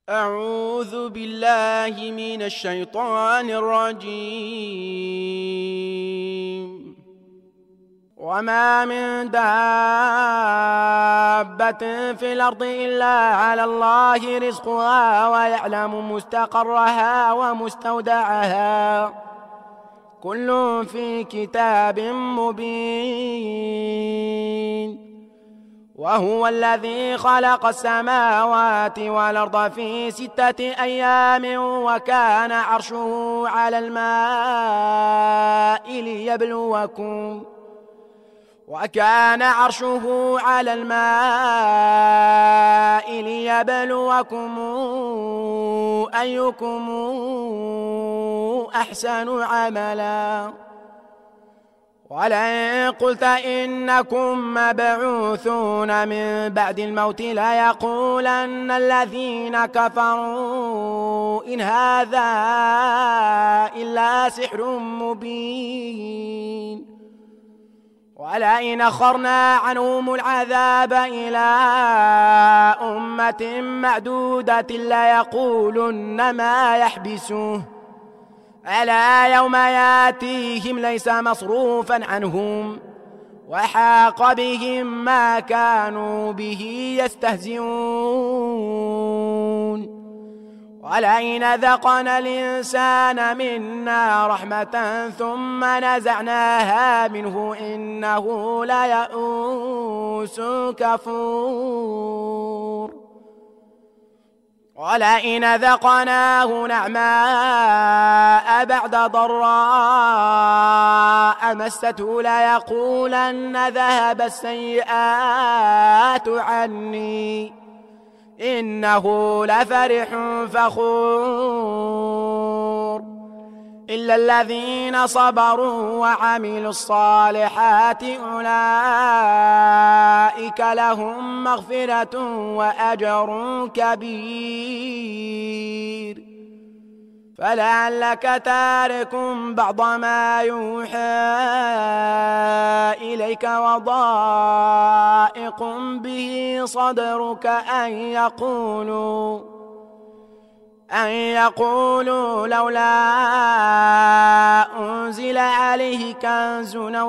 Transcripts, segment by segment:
أعوذ بالله من الشيطان الرجيم. وما من دابة في الأرض إلا على الله رزقها ويعلم مستقرها ومستودعها كل في كتاب مبين. وهو الذي خلق السماوات والأرض في 6 أيام وكان عرشه على الماء ليبلوكم أيكم أحسن عملا. ولئن قلت إنكم مبعوثون من بعد الموت ليقولن الذين كفروا إن هذا إلا سحر مبين. ولئن أخرنا عنهم العذاب إلى أمة معدودة ليقولن ما يحبسه ألا يوم ياتيهم ليس مصروفا عنهم وحاق بهم ما كانوا به يستهزئون. ولئن ذقنا الإنسان منا رحمة ثم نزعناها منه إنه ليئوس كفور. ولئن ذقناه نعماء بعد ضراء مسته ليقولن ذهب السيئات عني إنه لفرح فخور. إلا الذين صبروا وعملوا الصالحات أولئك لهم مغفرة وأجر كبير. فلعلك تارك بعض ما يوحى إليك وضائق به صدرك أن يقولوا لولا أنزل عليه كنز أو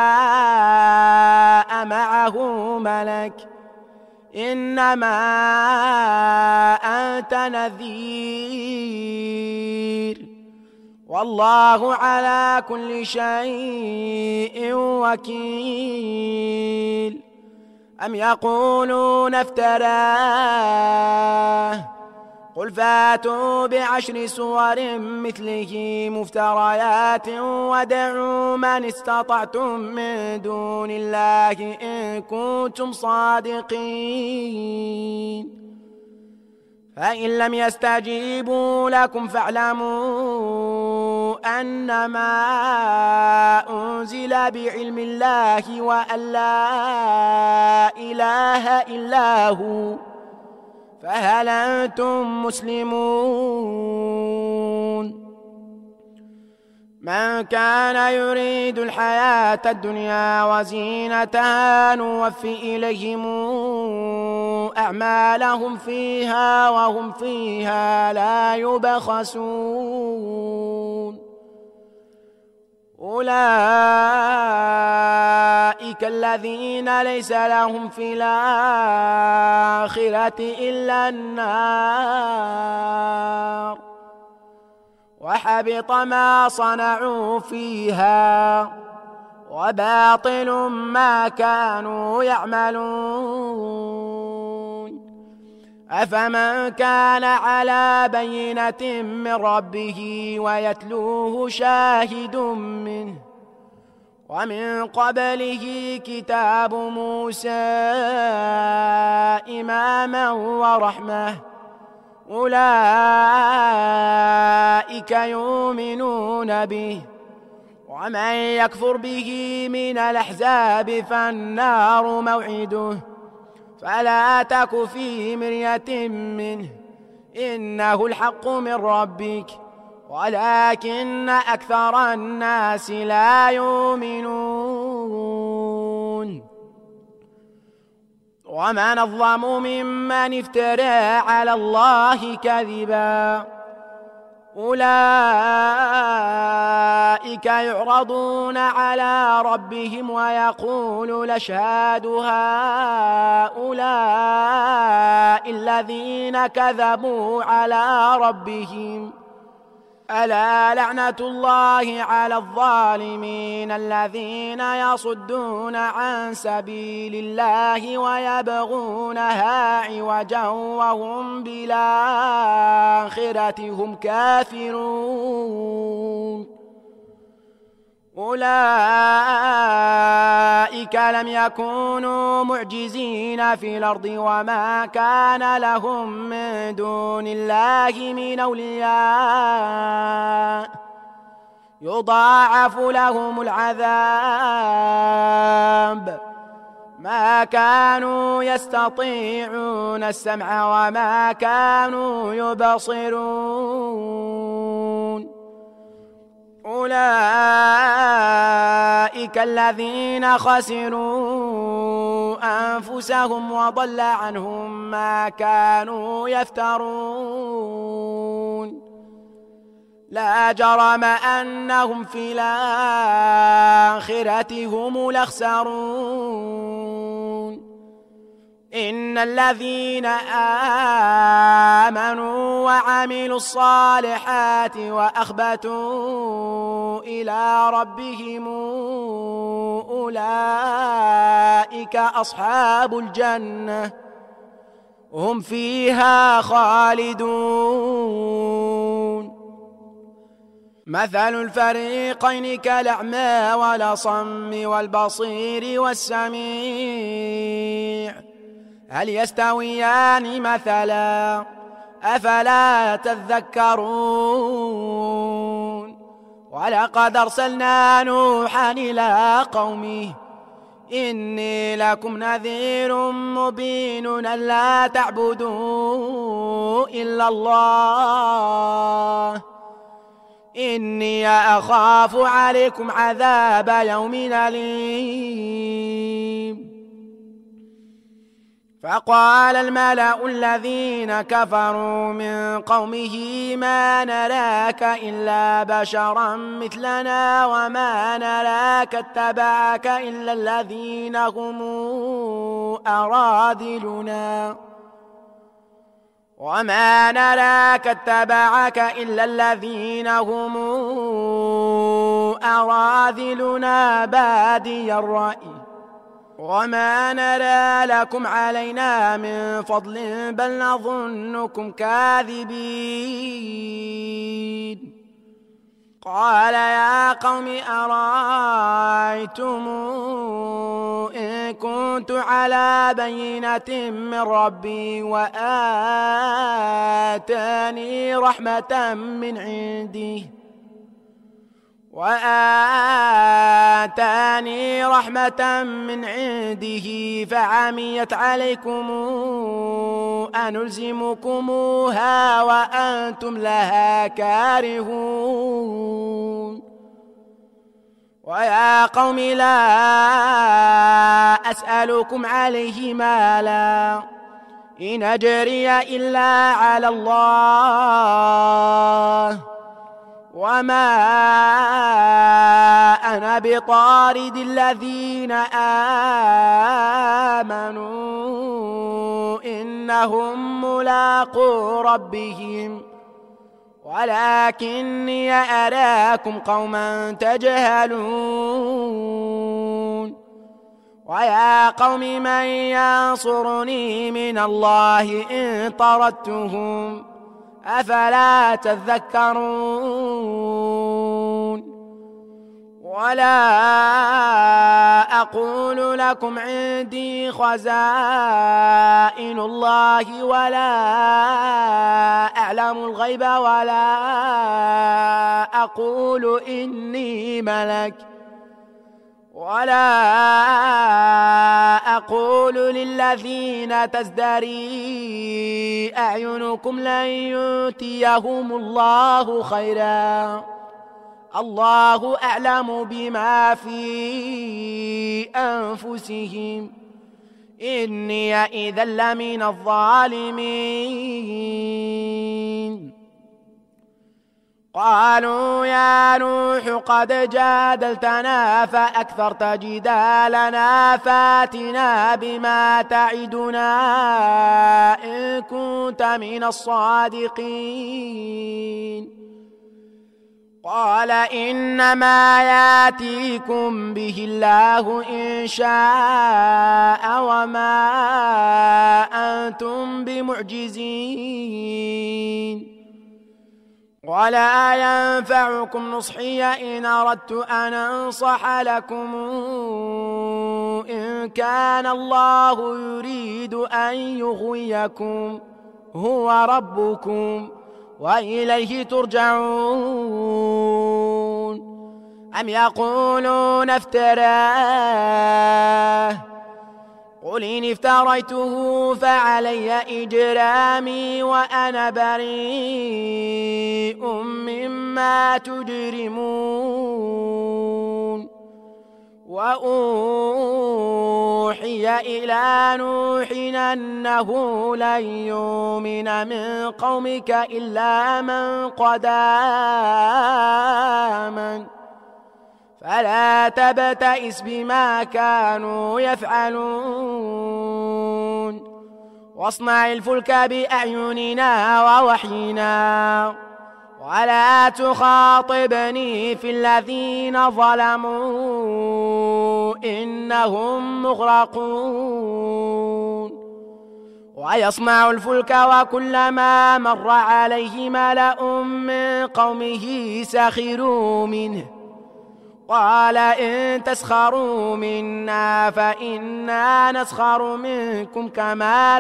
جاء معه ملك إنما أنت نذير والله على كل شيء وكيل. أم يقولون افتراه قل فاتوا ب10 سور مثله مفتريات وادعوا من استطعتم من دون الله إن كنتم صادقين. فإن لم يستجيبوا لكم فاعلموا أنما أنزل بعلم الله وأن لا إله إلا هو فهل أنتم مسلمون؟ من كان يريد الحياة الدنيا وزينتها نوفي إليهم أعمالهم فيها وهم فيها لا يبخسون. أولئك الذين ليس لهم في الآخرة إلا النار وحبط ما صنعوا فيها وباطل ما كانوا يعملون. أفمن كان على بينة من ربه ويتلوه شاهد منه ومن قبله كتاب موسى إماما ورحمة أولئك يؤمنون به. ومن يكفر به من الأحزاب فالنار موعده فلا تك في مرية منه إنه الحق من ربك ولكن أكثر الناس لا يؤمنون. ومن أظلم ممن افترى على الله كذبا أولئك يعرضون على ربهم ويقول الأشهاد هؤلاء الذين كذبوا على ربهم ألا لعنة الله على الظالمين الذين يصدون عن سبيل الله ويبغونها عوجا وهم بالآخرة هم كافرون أولئك لم يكونوا معجزين في الأرض وما كان لهم من دون الله من أولياء يضاعف لهم العذاب ما كانوا يستطيعون السمع وما كانوا يبصرون أولئك الذين خسروا أنفسهم وضل عنهم ما كانوا يفترون لا جرم أنهم في الآخرة هم الأخسرون إن الذين آمنوا وعملوا الصالحات وأخبتوا إلى ربهم أولئك أصحاب الجنة هم فيها خالدون مثل الفريقين كالأعمى والأصم والبصير والسميع هل يستويان مثلا أفلا تذكرون ولقد أرسلنا نوحا إلى قومه إني لكم نذير مبين ألا تعبدوا إلا الله إني أخاف عليكم عذاب يوم أليم فقال الملأ الذين كفروا من قومه ما نراك إلا بشرا مثلنا وما نراك اتبعك إلا الذين هم أراذلنا وما نراك اتبعك إلا الذين هم أراذلنا بادي الرأي وما نرى لكم علينا من فضل بل نظنكم كاذبين قال يا قوم أرأيتم إن كنت على بينة من ربي وآتاني رحمة من عنده فعميت عليكم أنلزمكموها وأنتم لها كارهون ويا قوم لا أسألكم عليه مالا إن أجري إلا على الله وما أنا بطارد الذين آمنوا إنهم ملاقو ربهم ولكني أراكم قوما تجهلون ويا قوم من ينصرني من الله إن طردتهم أفلا تذكرون ولا أقول لكم عندي خزائن الله ولا أعلم الغيب ولا أقول إني ملك ولا أقول للذين تزدري أعينكم لن يؤتيهم الله خيرا الله أعلم بما في أنفسهم إني إذا لمن الظالمين. قالوا يا نوح قد جادلتنا فأكثرت جدالنا فاتنا بما تعدنا إن كنت من الصادقين. قال إنما ياتيكم به الله إن شاء وما أنتم بمعجزين. ولا ينفعكم نصحي إن أردت أن أنصح لكم إن كان الله يريد أن يغويكم هو ربكم وإليه ترجعون. أم يقولون افتراه قل إن افتريته فعلي إجرامي وأنا بريء مما تجرمون. وأوحي إلى نوح أنه لن يؤمن من قومك إلا من قد آمن فلا تبتئس بما كانوا يفعلون. واصنع الفلك بأعيننا ووحينا ولا تخاطبني في الذين ظلموا إنهم مغرقون. ويصنع الفلك وكلما مر عليه ملأ من قومه سخروا منه قال إن تسخروا منا فإنا نسخر منكم كما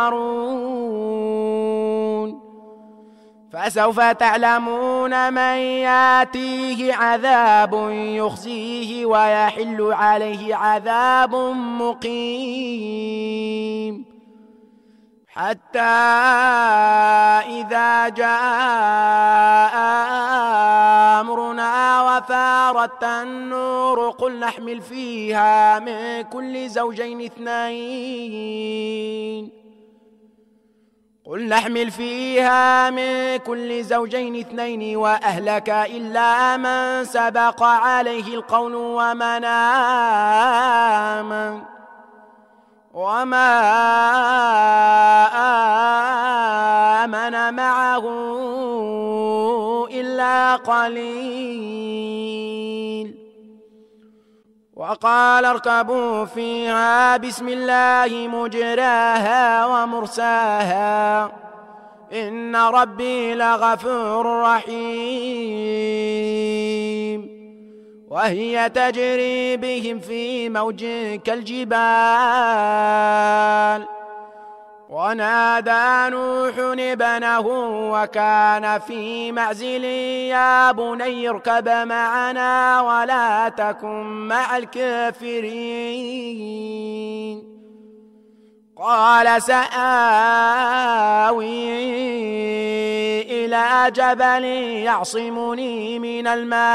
تسخرون. فسوف تعلمون من ياتيه عذاب يخزيه ويحل عليه عذاب مقيم. حتى إذا جاء أمرنا وفارت النور قل نحمل فيها من كل زوجين اثنين وأهلك إلا من سبق عليه القول ومن آمن وما آمن معه إلا قليل. وقال اركبوا فيها بسم الله مجراها ومرساها إن ربي لغفور رحيم. وهي تجري بهم في موج كالجبال. ونادى نوح ابنه وكان في معزل يا بني اركب معنا ولا تكن مع الكافرين. قال سآوي إلى جبل يعصمني من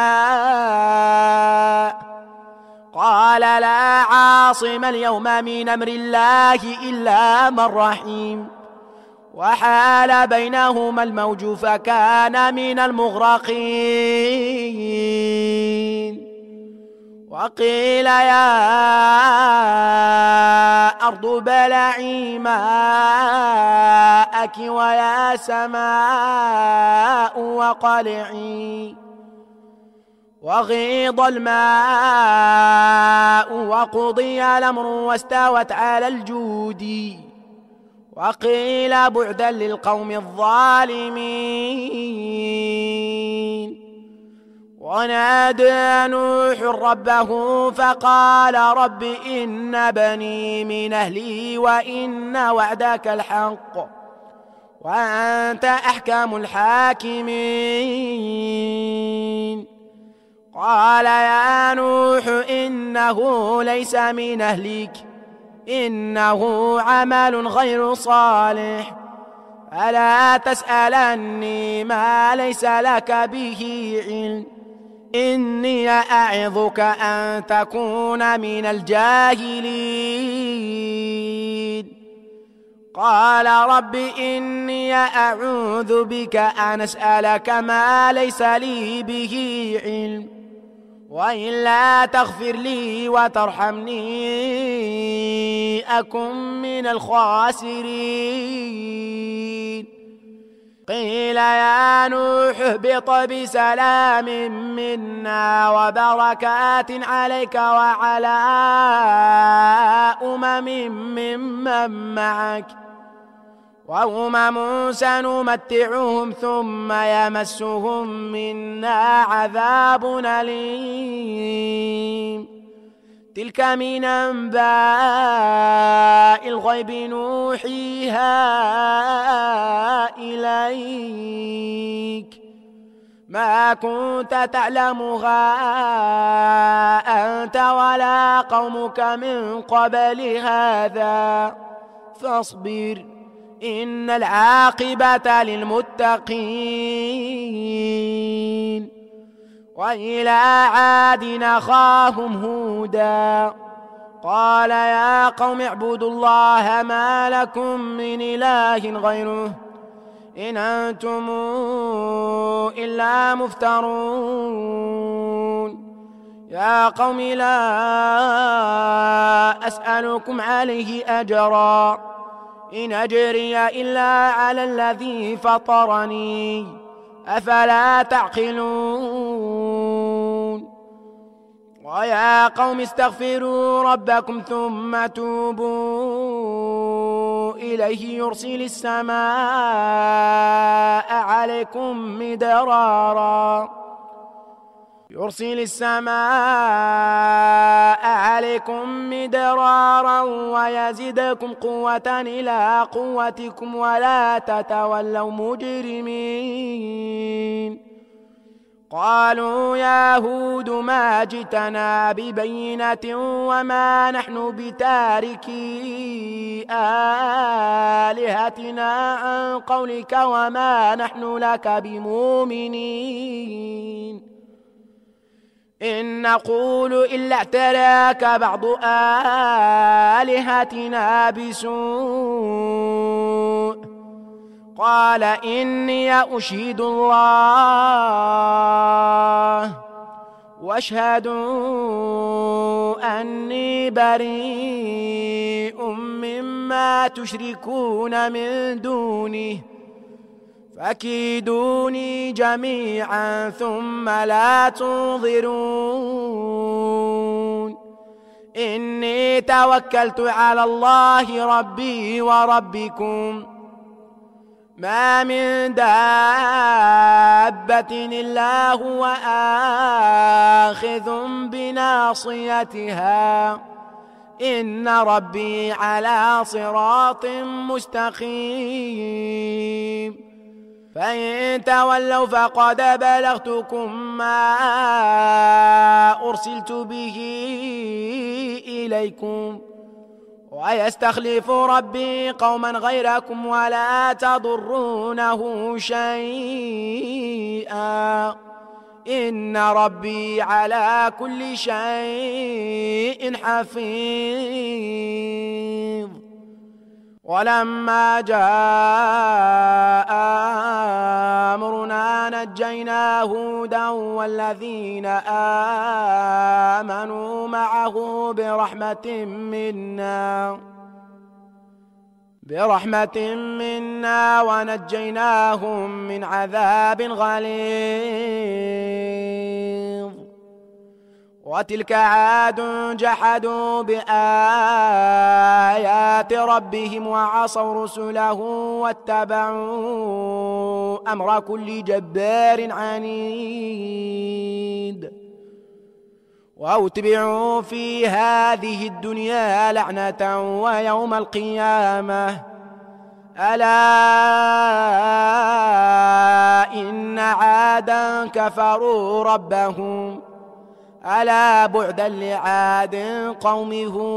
الماء قال لا عاصم اليوم من أمر الله إلا من رحيم. وحال بينهما الموج فكان من المغرقين. وقيل يا أرض بلعي ماءك ويا سماء وقلعي وغيض الماء وقضي الأمر واستوت على الجود. وقيل بعدا للقوم الظالمين. ونادى نوح ربه فقال رب إن بني من أهلي وإن وعدك الحق وأنت أحكم الحاكمين. قال يا نوح إنه ليس من أهلك إنه عمل غير صالح فلا تسألني ما ليس لك به علم إني أعظك أن تكون من الجاهلين قال رب إني أعوذ بك أن أسألك ما ليس لي به علم وإلا تغفر لي وترحمني أكن من الخاسرين قيل يا نوح اهبط بسلام منا وبركات عليك وعلى ممن معك وأمم سنمتعهم ثم يمسهم منا عذاب أليم تلك من أنباء الغيب نوحيها إليك ما كنت تعلمها أنت ولا قومك من قبل هذا فاصبر إن العاقبة للمتقين وإلى عاد أخاهم هودا قال يا قوم اعبدوا الله ما لكم من إله غيره إن أنتم إلا مفترون يا قوم لا أسألكم عليه أجرا إن أجري إلا على الذي فطرني أفلا تعقلون ويا قوم استغفروا ربكم ثم توبوا إليه يرسل السماء عليكم مدرارا ويزدكم قوة إلى قوتكم ولا تتولوا مجرمين قالوا يا هود ما جئتنا ببينة وما نحن بتاركي آلهتنا عن قولك وما نحن لك بمؤمنين إن نقول إلا اعتراك بعض آلهتنا بسوء قال إني أشهد الله واشهدوا أني بريء مما تشركون من دونه فكيدوني جميعا ثم لا تنظرون إني توكلت على الله ربي وربكم ما من دابة إلا هو آخذ بناصيتها إن ربي على صراط مستقيم فإن تولوا فقد بلغتكم ما أرسلت به إليكم ويستخلف ربي قوما غيركم ولا تضرونه شيئا إن ربي على كل شيء حفيظ ولما جاء أمرنا نجينا هودا والذين آمنوا معه برحمة منا ونجيناهم من عذاب غليظ وتلك عاد جحدوا بآيات ربهم وعصوا رسله واتبعوا أمر كل جبار عنيد وأتبعوا في هذه الدنيا لعنة ويوم القيامة ألا إن عادا كفروا ربهم ألا بعدا لعاد قوم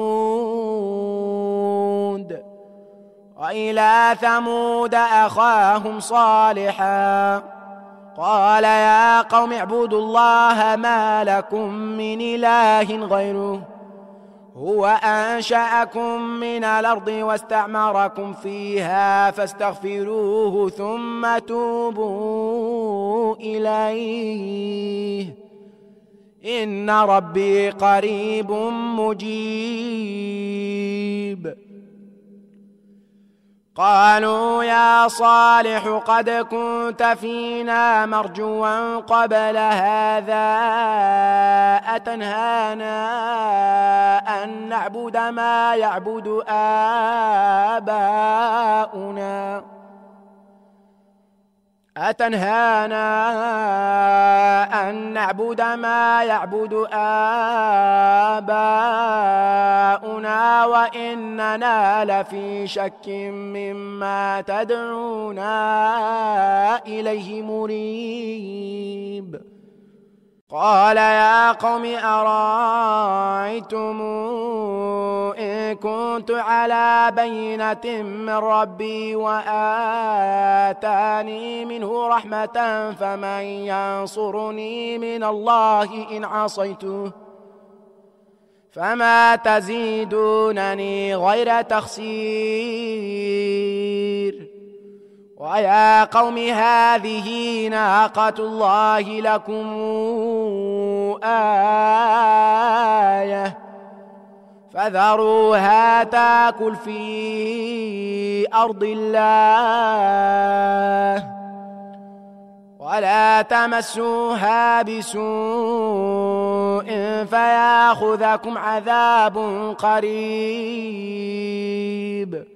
هود وإلى ثمود أخاهم صالحا قال يا قوم اعبدوا الله ما لكم من إله غيره هو أنشأكم من الأرض واستعمركم فيها فاستغفروه ثم توبوا إليه إن ربي قريب مجيب. قالوا يا صالح قد كنت فينا مرجوا قبل هذا أتنهانا أن نعبد ما يعبد آباؤنا وإننا لفي شك مما تدعونا إليه مريب. قال يا قوم أرأيتم إن كنت على بينة من ربي وآتاني منه رحمة فمن ينصرني من الله إن عصيته فما تزيدونني غير تخسير. ويا قوم هذه ناقة الله لكم آية فذروها تاكل في أرض الله ولا تمسوها بسوء فياخذكم عذاب قريب.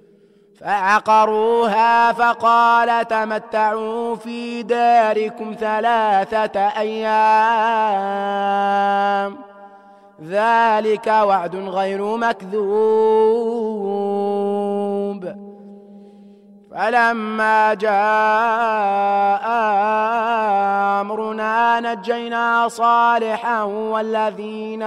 فعقروها فقال تمتعوا في داركم 3 أيام ذلك وعد غير مكذوب. فلما جاء أمرنا نجينا صالحا والذين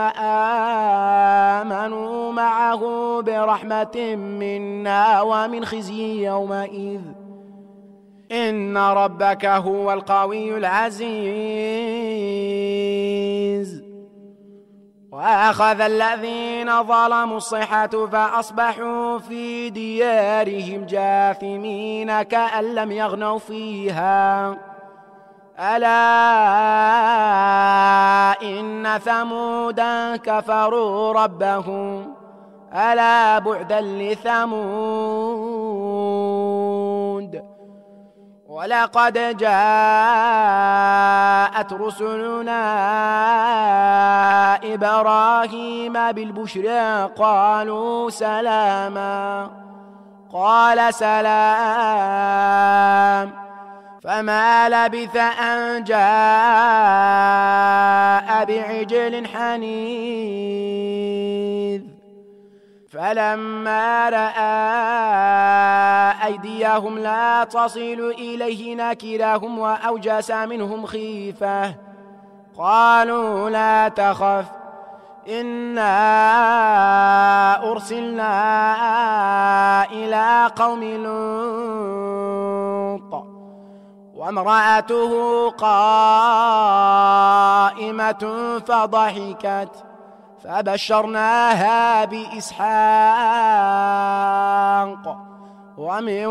آمنوا معه برحمة منا ومن خزي يومئذ إن ربك هو القوي العزيز. وأخذ الذين ظلموا الصيحة فأصبحوا في ديارهم جاثمين كأن لم يغنوا فيها ألا إن ثمودا كفروا ربهم ألا بعدا لثمود. ولقد جاءت رسلنا إبراهيم بالبشرى قالوا سلاما قال سلام فما لبث أن جاء بعجل حنيذ. فلما رأى أيديهم لا تصل إليه نكرهم وأوجس منهم خيفة قالوا لا تخف إنا أرسلنا إلى قوم لوط وامرأته قائمة فضحكت فبشرناها بإسحاق ومن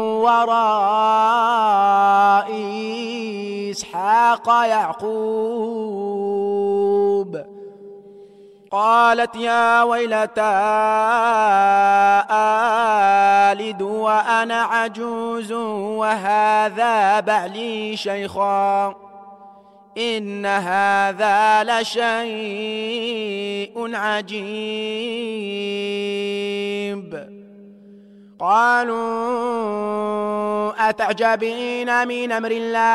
وراء إسحاق يعقوب. قالت يا ويلتى آلد وأنا عجوز وهذا بعلي شيخا إن هذا لشيء عجيب. قالوا أتعجبين من أمر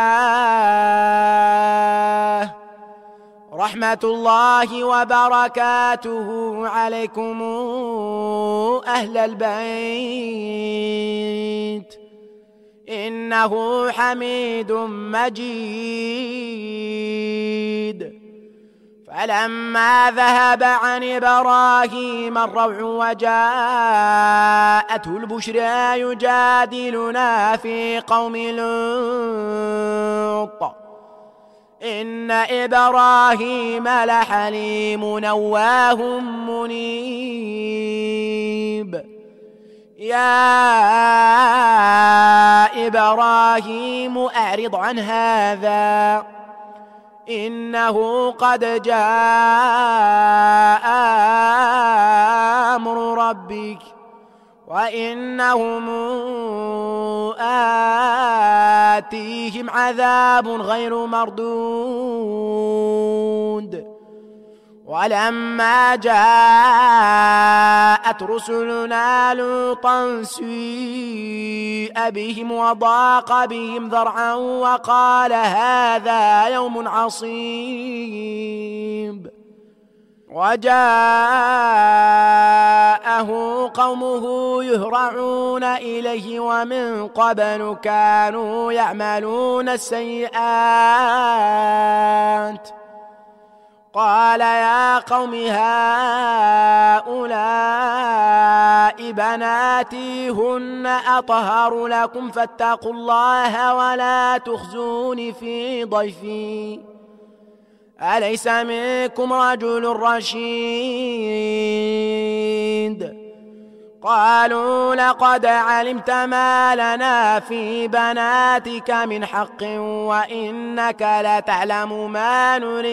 الله رحمة الله وبركاته عليكم أهل البيت إنه حميد مجيد. فلما ذهب عن إبراهيم الروع وجاءته البشرى يجادلنا في قوم لوط إن إبراهيم لحليم نواه منيب يا إبراهيم أعرض عن هذا إنه قد جاء أمر ربك وإنهم آتيهم عذاب غير مردود ولما جاءت رسلنا لوطا سيء بهم وضاق بهم ذرعا وقال هذا يوم عصيب وجاءه قومه يهرعون إليه ومن قبل كانوا يعملون السيئات قال يا قوم هؤلاء بناتي هن أطهر لكم فاتقوا الله ولا تخزوني في ضيفي أليس منكم رجل رشيد قالوا لقد علمت ما لنا في بناتك من حق وإنك لتعلم ما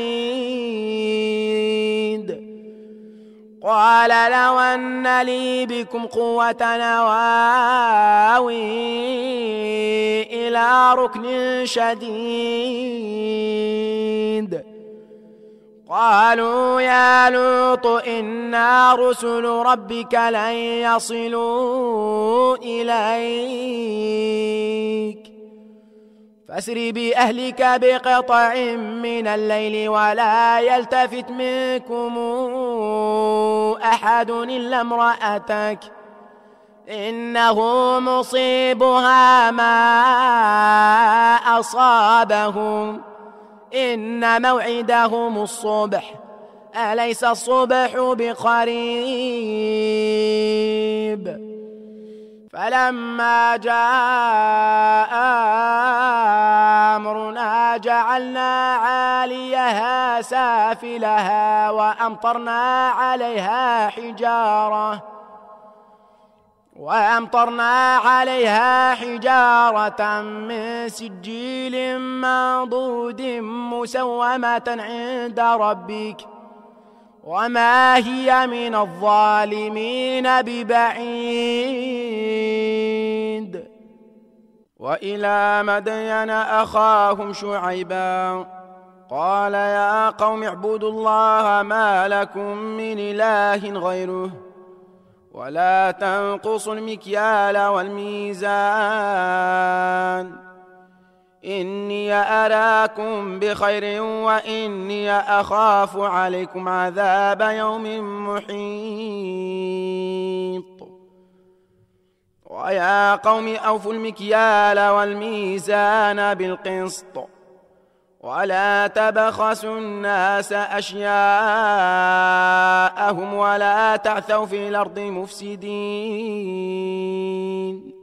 نريد قال لو أن لي بكم قوة نواوي إلى ركن شديد قالوا يا لوط إنا رسل ربك لن يصلوا إليك فاسر بأهلك بقطع من الليل ولا يلتفت منكم أحد إلا امرأتك إنه مصيبها ما أصابهم إن موعدهم الصبح أليس الصبح بقريب فلما جاء أمرنا جعلنا عاليها سافلها وأمطرنا عليها حجارة من سجيل منضود مسومة عند ربك وما هي من الظالمين ببعيد وإلى مدين أخاهم شعيبا قال يا قوم اعبدوا الله ما لكم من إله غيره ولا تنقصوا المكيال والميزان إني أراكم بخير وإني أخاف عليكم عذاب يوم محيط ويا قوم أوفوا المكيال والميزان بالقسط ولا تبخسوا الناس أشياءهم ولا تعثوا في الأرض مفسدين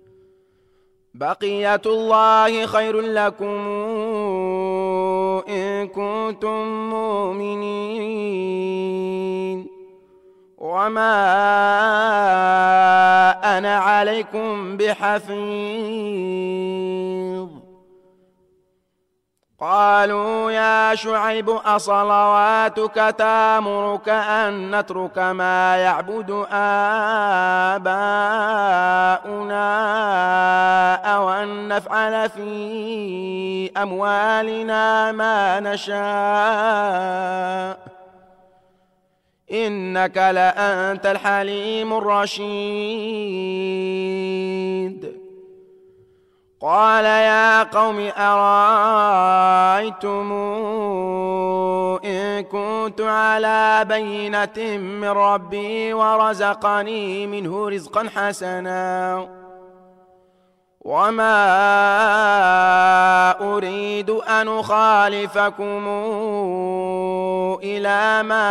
بقية الله خير لكم إن كنتم مؤمنين وما أنا عليكم بحفيظ قالوا يا شعيب أصلواتك تأمرك أن نترك ما يعبد آباؤنا أو أن نفعل في أموالنا ما نشاء إنك لأنت الحليم الرشيد قال يا قوم أرأيتم إن كنت على بينة من ربي ورزقني منه رزقا حسنا وما أريد أن أخالفكم إلى ما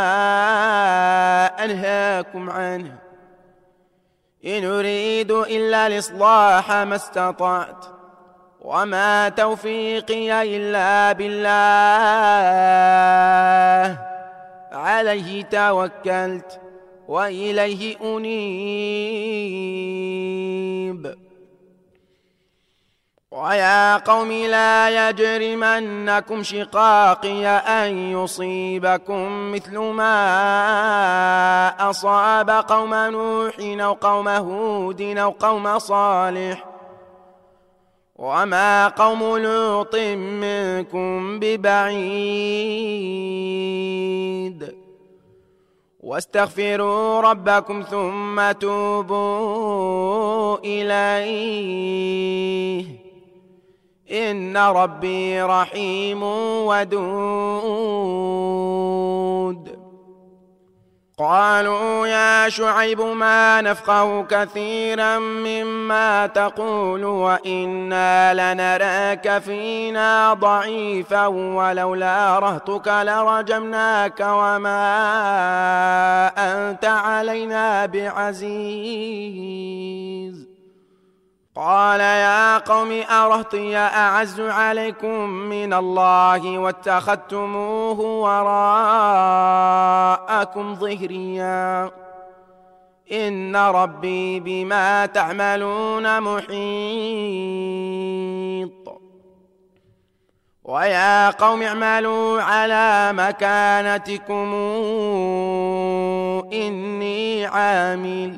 أنهاكم عنه إن أريد إلا الإصلاح ما استطعت وما توفيقي إلا بالله، عليه توكلت وإليه أنيب. ويا قوم لا يجرمنكم شقاقي أن يصيبكم مثل ما أصاب قوم نوح أو قوم هود أو قوم صالح، وما قوم لوط منكم ببعيد. واستغفروا ربكم ثم توبوا إليه، إن ربي رحيم ودود. قالوا يا شعيب ما نفقه كثيرا مما تقول وإنا لنراك فينا ضعيفا ولولا رهطك لرجمناك وما أنت علينا بعزيز. قال يا قوم أرهطي أعز عليكم من الله واتخذتموه وراءكم ظهريا، إن ربي بما تعملون محيط. ويا قوم اعملوا على مكانتكم إني عامل،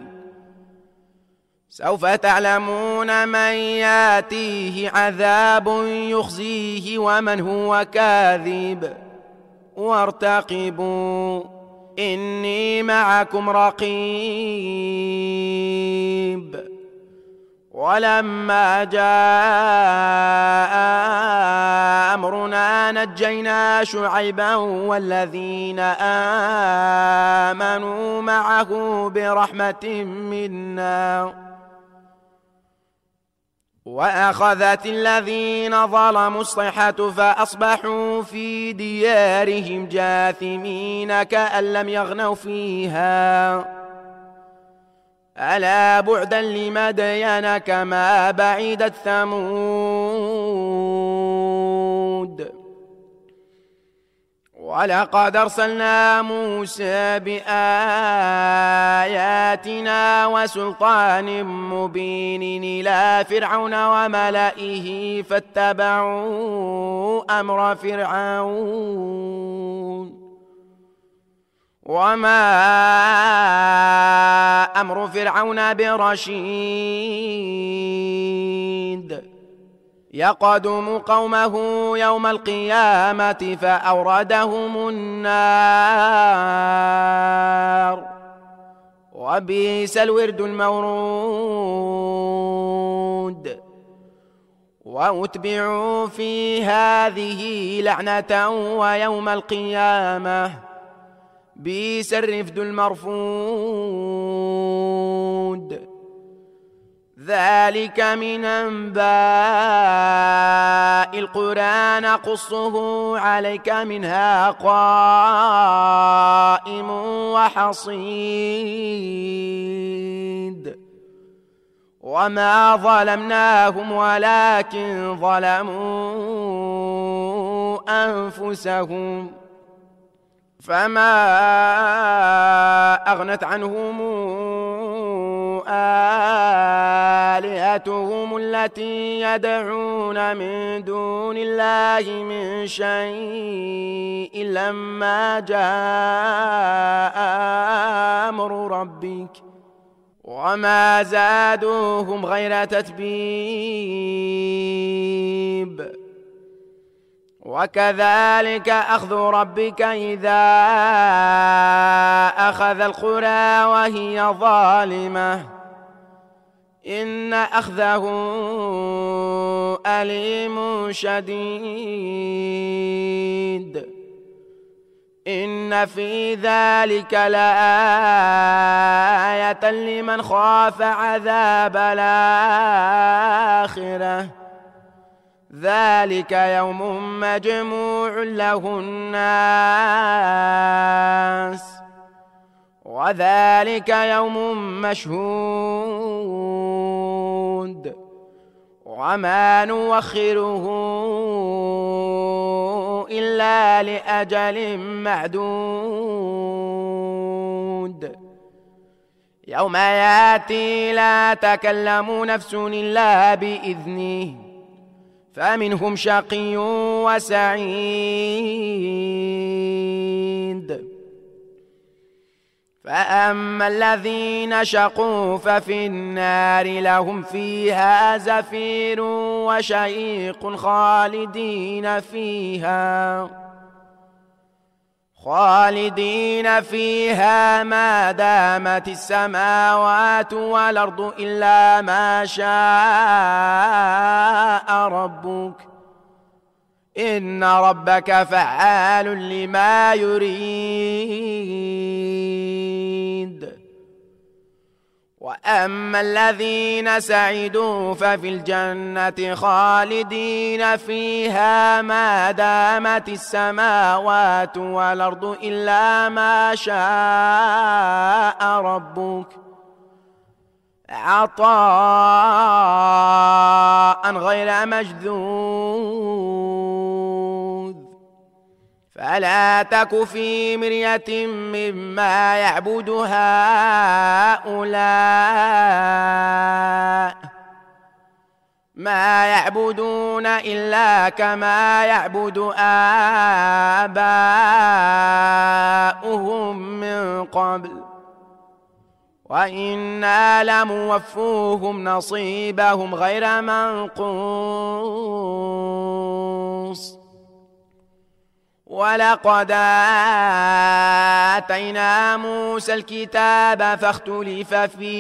سوف تعلمون من ياتيه عذاب يخزيه ومن هو كاذب، وارتقبوا إني معكم رقيب. ولما جاء أمرنا نجينا شعيبا والذين آمنوا معه برحمة منا، وأخذت الذين ظلموا الصيحة فأصبحوا في ديارهم جاثمين كأن لم يغنوا فيها، ألا بعدا لمدين كما بعدت ثمود. ولقد أرسلنا موسى بآياتنا وسلطان مبين إلى فرعون وملئه فاتبعوا أمر فرعون، وما أمر فرعون برشيد. يقدم قومه يوم القيامة فأوردهم النار، وبئس الورد المورود. وأتبعوا في هذه لعنة ويوم القيامة بئس الرفد المرفود. ذلك من أنباء القرى نقصه عليك منها قائم وحصيد. وما ظلمناهم ولكن ظلموا أنفسهم، فما أغنت عنهم آلهتهم التي يدعون من دون الله من شيء لما جاء أمر ربك، وما زادوهم غير تتبيب. وكذلك أخذ ربك إذا أخذ القرى وهي ظالمة، إن أخذه أليم شديد. إن في ذلك لآية لمن خاف عذاب الآخرة، ذلك يوم مجموع له الناس، وذلك يوم مشهود. وما نوخره إلا لأجل معدود يوم ياتي لا تكلم نفس إلا بإذنه فمنهم شقي وسعيد فأما الذين شقوا ففي النار لهم فيها زفير وشهيق خالدين فيها ما دامت السماوات والأرض إلا ما شاء ربك إن ربك فعال لما يريد وأما الذين سعدوا ففي الجنة خالدين فيها ما دامت السماوات والأرض إلا ما شاء ربك عطاء غير مجذوذ فلا تك في مرية مما يعبد هؤلاء ما يعبدون إلا كما يعبد آباؤهم من قبل وإنا لموفوهم نصيبهم غير منقوص ولقد آتينا موسى الكتاب فاختلف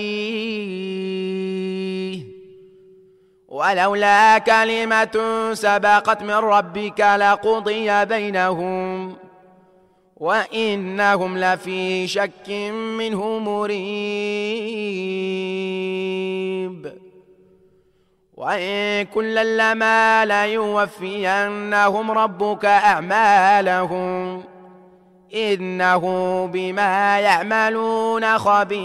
فيه ولولا كلمة سبقت من ربك لقضي بينهم وإنهم لفي شك منه مريب وإن كلا لما ليوفينهم ربك أعمالهم إنه بما يعملون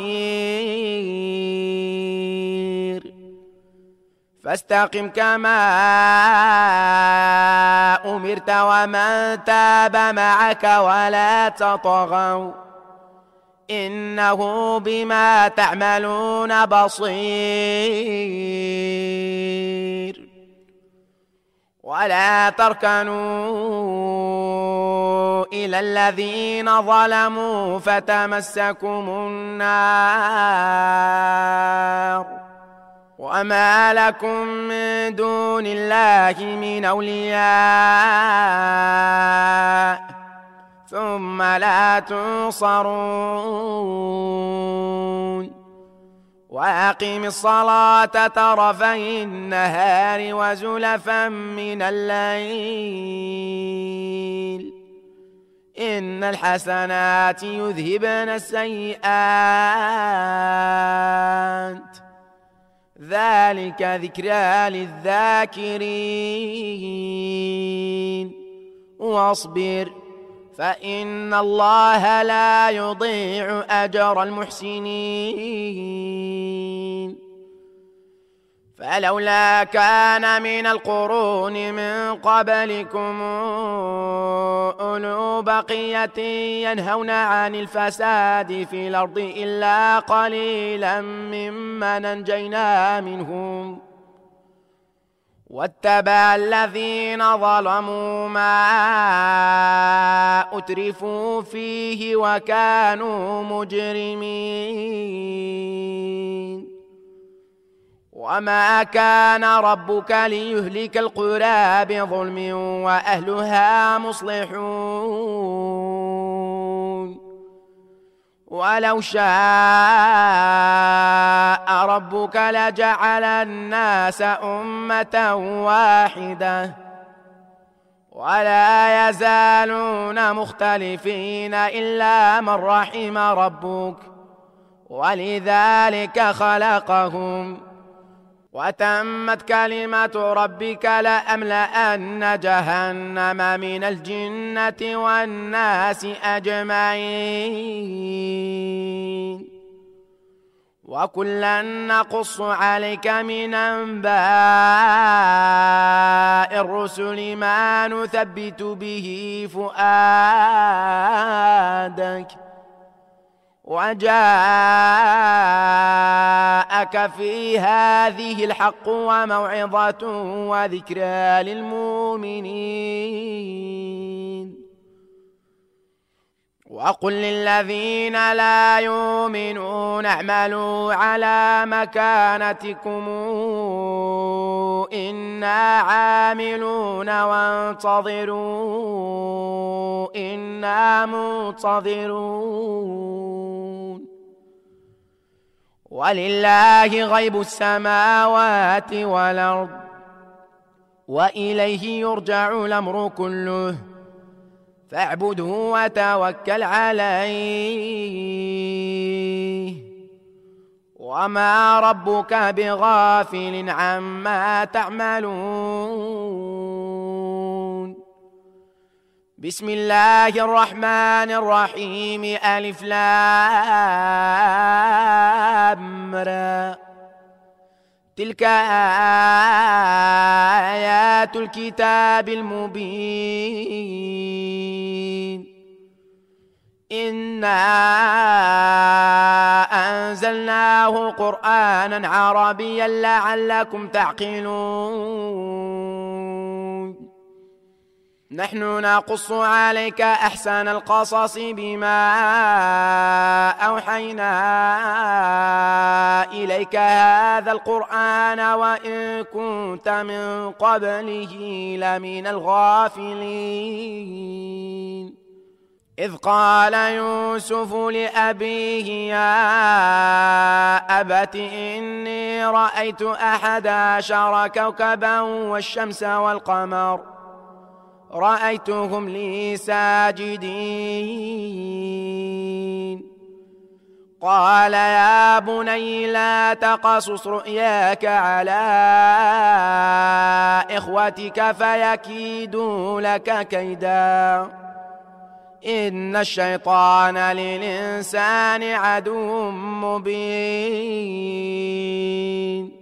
خبير فاستقم كما أمرت ومن تاب معك ولا تطغوا إنه بما تعملون بصير ولا تركنوا إلى الذين ظلموا فتمسكم النار وما لكم من دون الله من أولياء ثم لا تنصرون وأقم الصلاة طرفي النهار وزلفا من الليل إن الحسنات يذهبن السيئات ذلك ذكرى للذاكرين واصبر فإن الله لا يضيع أجر المحسنين فلولا كان من القرون من قبلكم أولو بقية ينهون عن الفساد في الأرض إلا قليلا ممن أنجينا منهم واتبع الذين ظلموا ما أترفوا فيه وكانوا مجرمين وما كان ربك ليهلك القرى بظلم وأهلها مصلحون ولو شاء ربك لجعل الناس أمة واحدة ولا يزالون مختلفين إلا من رحم ربك ولذلك خلقهم وتمت كلمة ربك لأملأن جهنم من الجنة والناس أجمعين وكلا نقص عليك من أنباء الرسل ما نثبت به فؤادك وجاءك في هذه الحق وموعظة وذكرى للمؤمنين وقل للذين لا يؤمنون اعملوا على مكانتكم إنا عاملون وانتظروا إنا منتظرون ولله غيب السماوات والأرض وإليه يرجع الأمر كله فاعبده وتوكل عليه وما ربك بغافل عما تعملون بسم الله الرحمن الرحيم ألف لام را تلك آيات الكتاب المبين إنا أنزلناه قرآنا عربيا لعلكم تعقلون نحن نقص عليك أحسن القصص بما أوحينا إليك هذا القرآن وإن كنت من قبله لمن الغافلين إذ قال يوسف لأبيه يا أبت إني رأيت 11 كوكبا والشمس والقمر رأيتهم لي ساجدين قال يا بني لا تقصص رؤياك على إخوتك فيكيدوا لك كيدا إن الشيطان للإنسان عدو مبين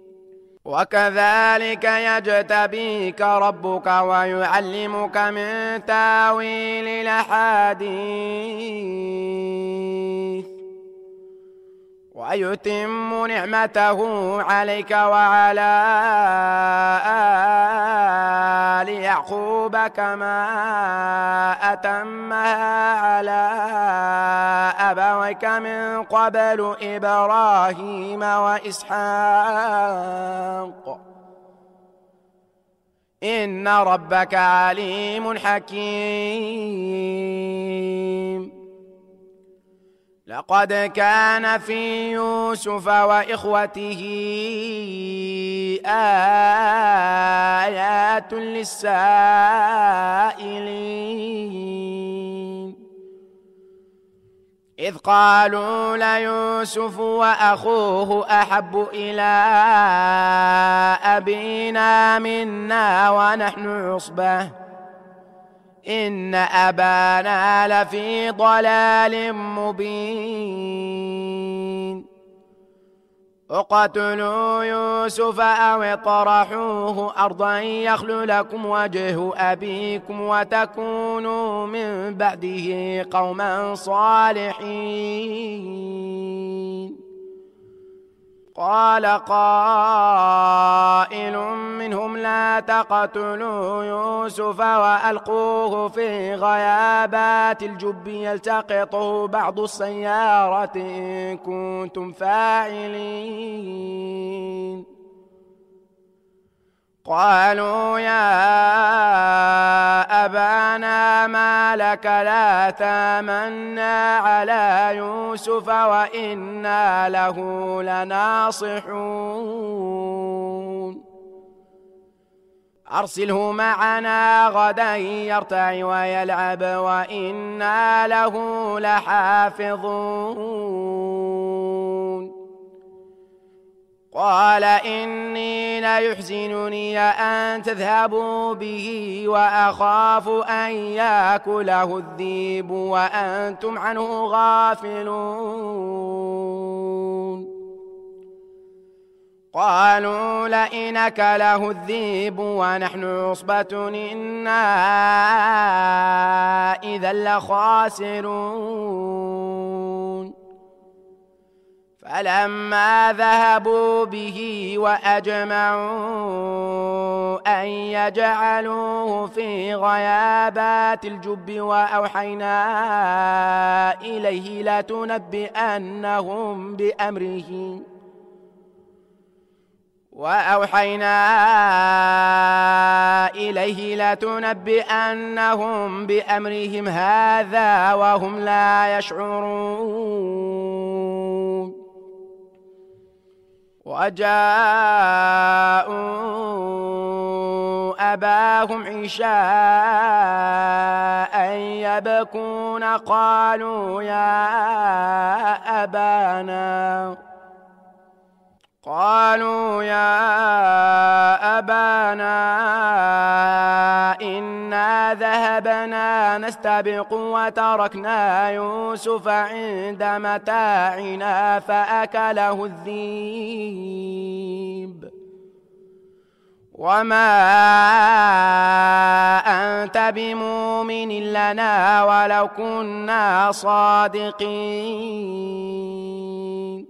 وكذلك يجتبيك ربك ويعلمك من تاويل الأحاديث ويتم نعمته عليك وعلى آل يعقوب كما أتمها على أبويك من قبل إبراهيم وإسحاق إن ربك عليم حكيم لقد كان في يوسف وإخوته آيات للسائلين إذ قالوا ليوسف وأخوه أحب إلى أبينا منا ونحن عصبة إن أبانا لفي ضلال مبين اقتلوا يوسف أو اطرحوه أرضا يخل لكم وجه أبيكم وتكونوا من بعده قوما صالحين قال قائل منهم لا تقتلوا يوسف وألقوه في غيابات الجب يلتقطه بعض السيارة إن كنتم فاعلين قالوا يا أبانا ما لك لا تامنا على يوسف وإنا له لناصحون أرسله معنا غدا يرتع ويلعب وإنا له لحافظون قال إني ليحزنني أن تذهبوا به وأخاف أن يأكله الذئب وأنتم عنه غافلون قالوا لئن أكله الذئب ونحن عصبة إنا إذا لخاسرون فلما ذهبوا به وأجمعوا أن يجعلوه في غيابات الجب وأوحينا إليه لتنبئنهم بأمرهم هذا وهم لا يشعرون وجاءوا أباهم عشاء يبكون قالوا يا أبانا إنا ذهبنا نستبق وتركنا يوسف عند متاعنا فأكله الذئب وما أنت بمؤمن لنا ولو كنا صادقين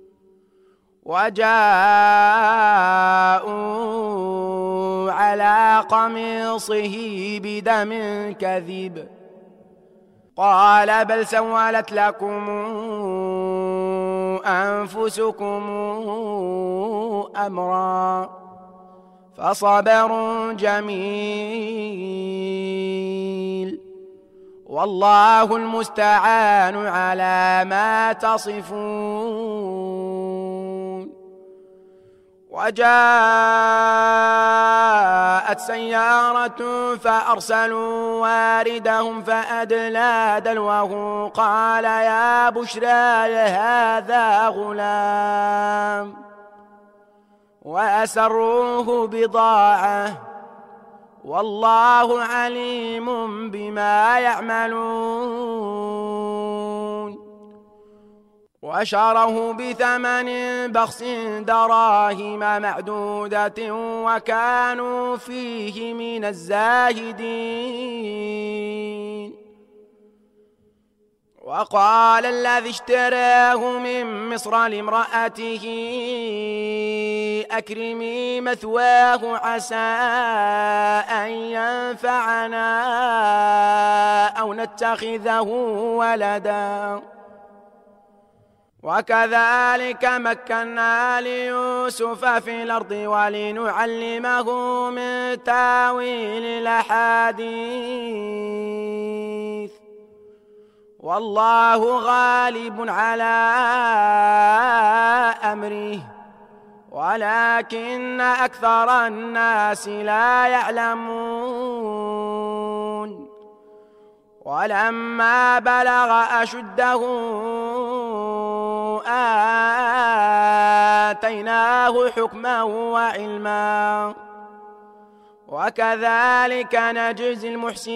وجاءوا على قميصه بدم كذب قال بل سولت لكم أنفسكم أمرا فصبر جميل والله المستعان على ما تصفون وجاءت سيارة فأرسلوا واردهم فأدلى دلوه قال يا بشرى هذا غلام وأسروه بضاعة والله عليم بما يعملون وشروه بثمن بخس دراهم معدودة وكانوا فيه من الزاهدين وقال الذي اشتراه من مصر لامرأته أكرمي مثواه عسى أن ينفعنا أو نتخذه ولدا وكذلك مكنا ليوسف في الأرض ولنعلمه من تاويل الأحاديث والله غالب على أمره ولكن أكثر الناس لا يعلمون ولما بلغ أشده آتيناه حكما وعلما وكذلك نجزي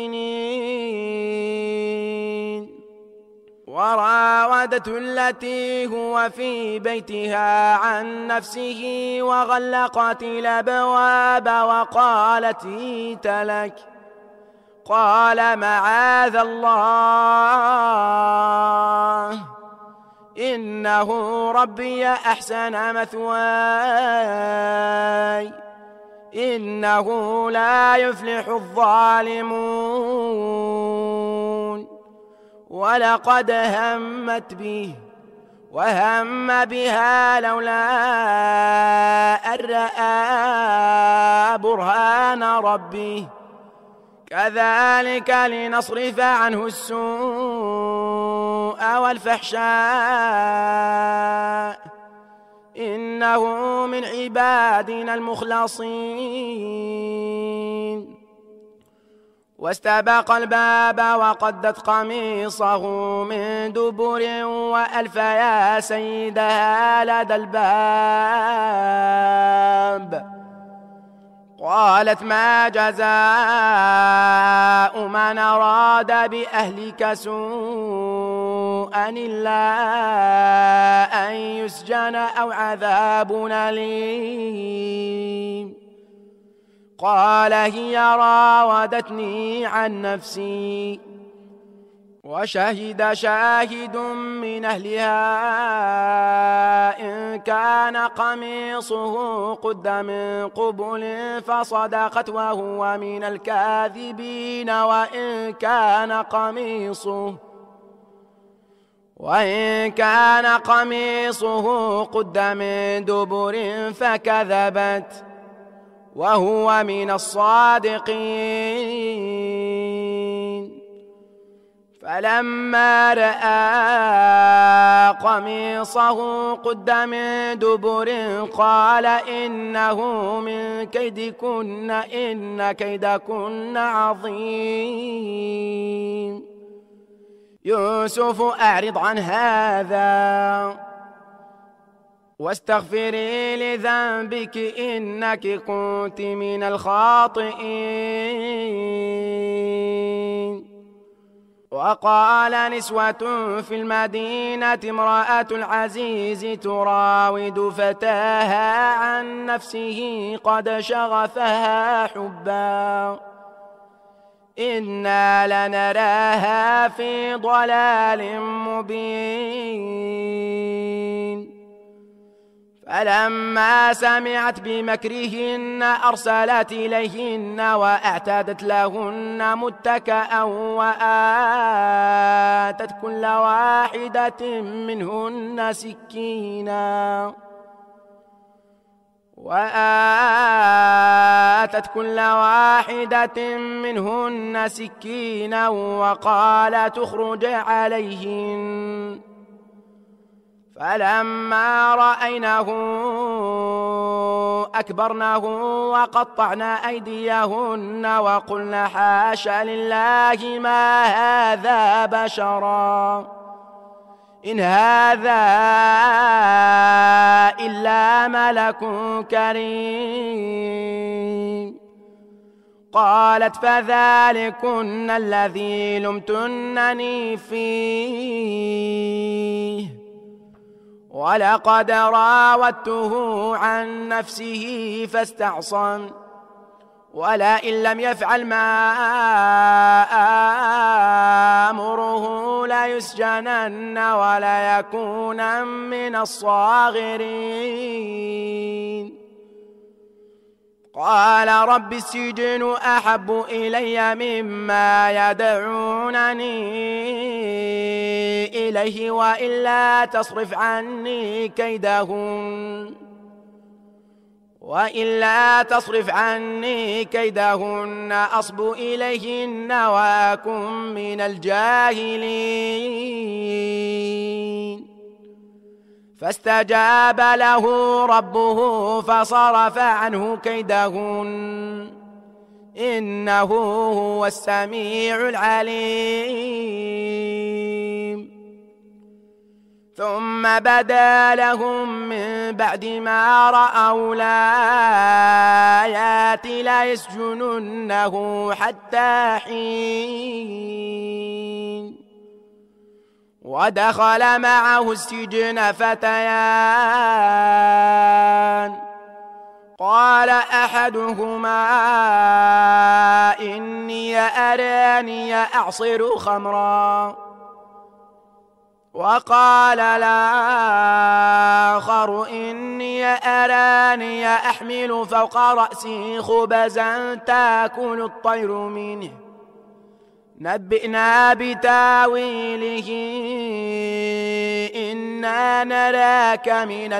المحسنين وراودته التي هو في بيتها عن نفسه وغلقت الأبواب وقالت هيت لك قال معاذ الله إنه ربي أحسن مثواي إنه لا يفلح الظالمون ولقد همت به وهم بها لولا أن رأى برهان ربه كذلك لنصرف عنه السوء والفحشاء إنه من عبادنا المخلصين واستبق الباب وقدت قميصه من دبر وألف يا سيدها لدى الباب قالت ما جزاء من أراد بأهلك سوءا إلا أن يسجن أو عذاب أليم قال هي راودتني عن نفسي وشهد شاهد من أهلها إن كان قميصه قد من قبل فصدقت وهو من الكاذبين وإن كان قميصه قد من دبر فكذبت وهو من الصادقين فلما رأى قميصه قد من دبر قال إنه من كيدكن إن كيدكن عظيم يوسف أعرض عن هذا واستغفري لذنبك إنك كنت من الخاطئين وقال نسوة في المدينة امرأة العزيز تراود فتاها عن نفسه قد شغفها حبا إنا لنراها في ضلال مبين فلما سمعت بمكرهن أرسلت إليهن وأعتدت لهن متكأ وآتت كل واحدة منهن سكينا وقالت اخرج عليهن فلما رأينه أكبرنه وقطعن أيديهن وقلن حاش لله ما هذا بشرا إن هذا إلا ملك كريم قالت فذلكن الذي لمتنني فيه ولقد راودته عن نفسه فاستعصم ولئن لم يفعل ما آمره ليسجنن وليكون من الصاغرين قال رب السجن أحب إلي مما يدعونني إليه وإلا تصرف عني كيدهن أصب إليهن وأكن من الجاهلين فاستجاب له ربه فصرف عنه كيدهن إنه هو السميع العليم ثم بدا لهم من بعد ما رأوا الآيات ليسجننه حتى حين ودخل معه السجن فتيان قال أحدهما إني أراني أعصر خمرا وقال الآخر إني أراني أحمل فوق رأسي خبزا تأكل الطير منه نبئنا بتاويله إنا نراك من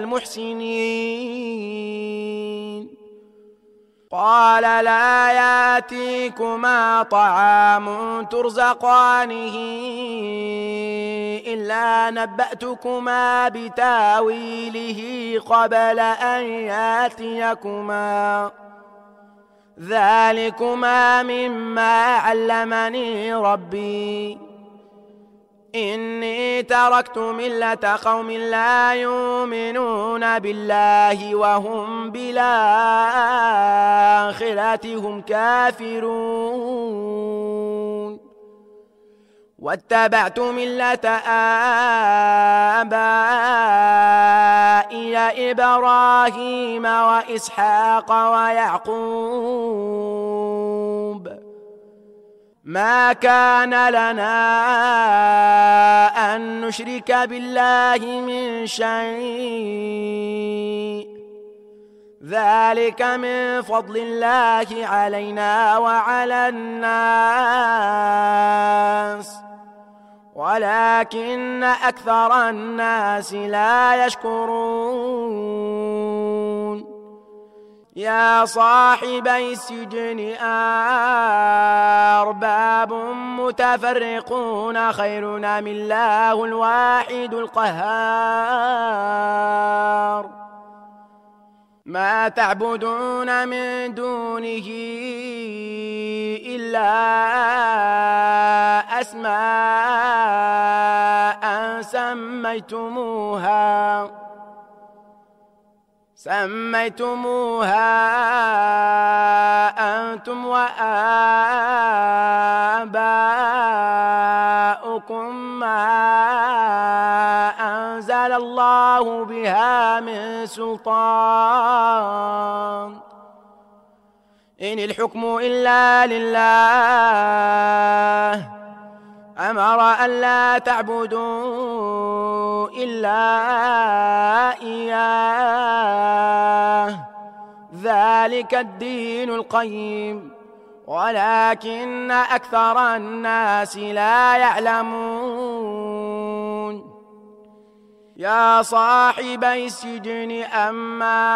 المحسنين قال لا يأتيكما طعام ترزقانه إلا نبأتكما بتاويله قبل أن يأتيكما ذلكما مما علمني ربي إني تركت ملة قوم لا يؤمنون بالله وهم بالآخرة هم كافرون واتبعت ملة آبائي إبراهيم وإسحاق ويعقوب ما كان لنا أن نشرك بالله من شيء ذلك من فضل الله علينا وعلى الناس ولكن أكثر الناس لا يشكرون يا صاحبي السجن أرباب متفرقون خير أم الله الواحد القهار ما تعبدون من دونه إلا أسماء سميتموها أنتم وآباؤكم ما أنزل الله بها من سلطان إن الحكم إلا لله أمر أن لا تعبدوا إلا إياه ذلك الدين القيم ولكن أكثر الناس لا يعلمون يا صاحبي السجن أما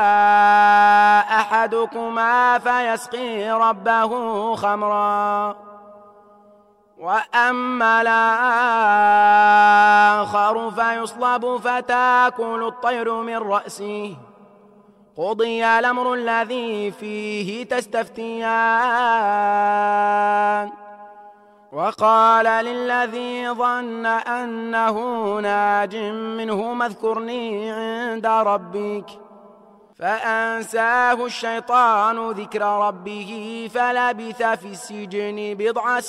أحدكما فيسقي ربه خمرا وأما الآخر فيصلب فتأكل الطير من رأسه قضي الأمر الذي فيه تستفتيان وقال للذي ظن أنه ناج منه اذكرني عند ربك فأنساه الشيطان ذكر ربه فلبث في السجن بضع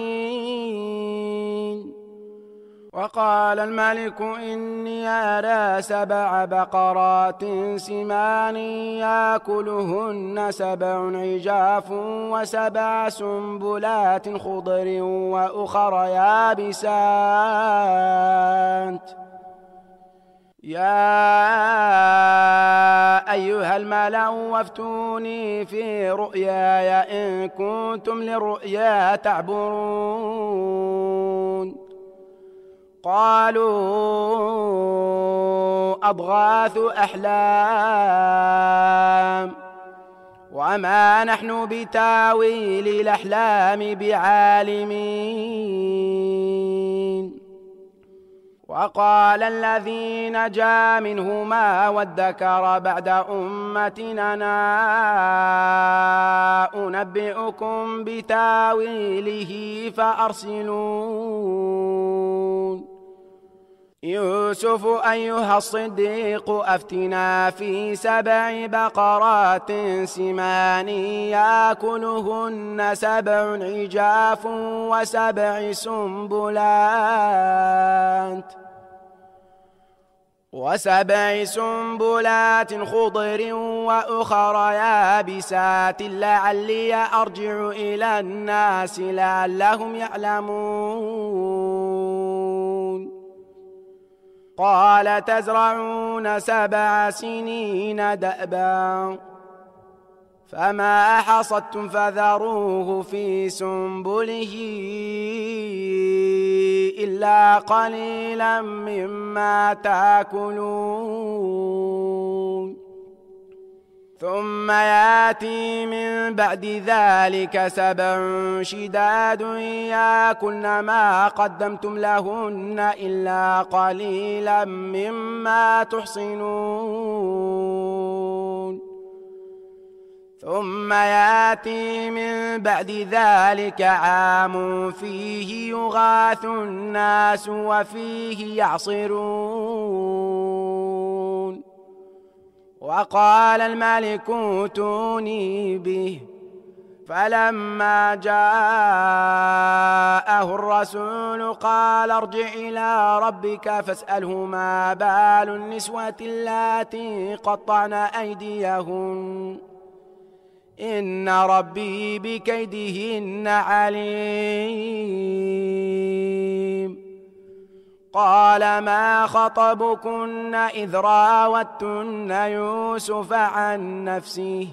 سنين وقال الملك إني أرى 7 بقرات سمان يأكلهن 7 عجاف و7 سنبلات خضر وأخر يابسات يا أيها الملأ وافتوني في رؤياي إن كنتم للرؤيا تعبرون قالوا أضغاث أحلام وما نحن بتاويل الأحلام بعالمين وقال الذي نجا منهما وادكر بعد أمتنا أنا أنبئكم بتاويله فأرسلون يوسف أيها الصديق أفتنا في 7 بقرات سمان يأكلهن 7 عجاف و7 سنبلات خضر وأخر يابسات لعلي أرجع إلى الناس لعلهم يعلمون قال تزرعون 7 سنين دأبا فما حصدتم فذروه في سنبله إلا قليلا مما تأكلون ثم يأتي من بعد ذلك 7 شداد يأكلن ما قدمتم لهن إلا قليلا مما تحصنون ثم ياتي من بعد ذلك عام فيه يغاث الناس وفيه يعصرون. وقال الملك ائتوني به، فلما جاءه الرسول قال ارجع إلى ربك فاسأله ما بال النسوة اللاتي قطعن أيديهن إن ربي بكيدهن عليم. قال ما خطبكن إذ راوتن يوسف عن نفسه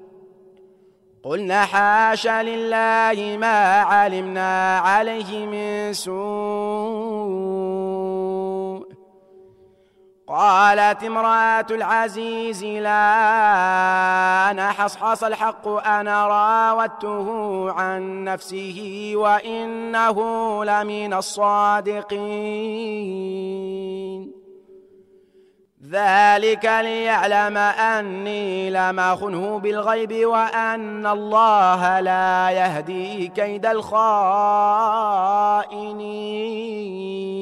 قلنا حاش لله ما علمنا عليه من سوء. قالت امرأة العزيز لا أنا حصحص الحق أنا راودته عن نفسه وإنه لمن الصادقين. ذلك ليعلم أني لم أخنه بالغيب وأن الله لا يهدي كيد الخائنين.